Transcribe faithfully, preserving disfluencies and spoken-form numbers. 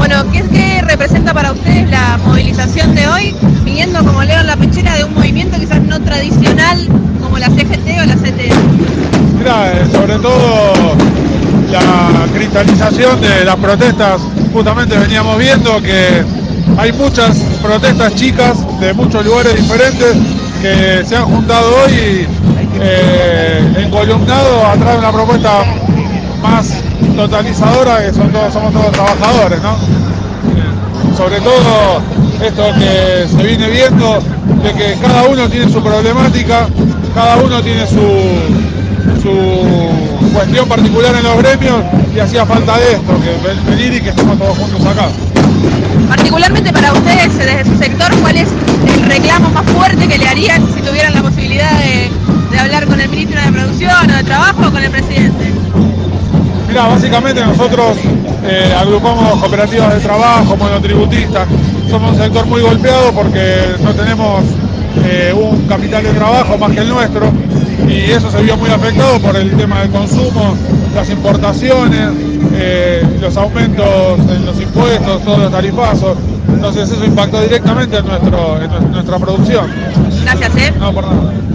Bueno, ¿qué, qué representa para ustedes la movilización de hoy, viniendo, como leo en la pechera, de un movimiento quizás no tradicional como la C G T o la C T? Mira, eh, sobre todo la cristalización de las protestas, justamente veníamos viendo que hay muchas protestas chicas de muchos lugares diferentes que se han juntado hoy y eh, encolumnado atrás de una propuesta más totalizadora, que son todos, somos todos trabajadores, ¿no? Eh, sobre todo esto que se viene viendo, de que cada uno tiene su problemática, cada uno tiene su, su cuestión particular en los gremios, y hacía falta de esto, que venir y que estemos todos juntos acá. Particularmente para ustedes, desde su sector, ¿cuál es el reclamo más fuerte que le harían si tuvieran la posibilidad de, de hablar con el ministro de Producción o de Trabajo o con el presidente? Mira, básicamente nosotros eh, agrupamos cooperativas de trabajo, monotributistas. Somos un sector muy golpeado porque no tenemos eh, un capital de trabajo más que el nuestro, y eso se vio muy afectado por el tema del consumo, las importaciones, eh, los aumentos en los impuestos, todos los tarifazos. Entonces eso impactó directamente en, nuestro, en nuestra producción. Gracias, ¿eh? No, por nada.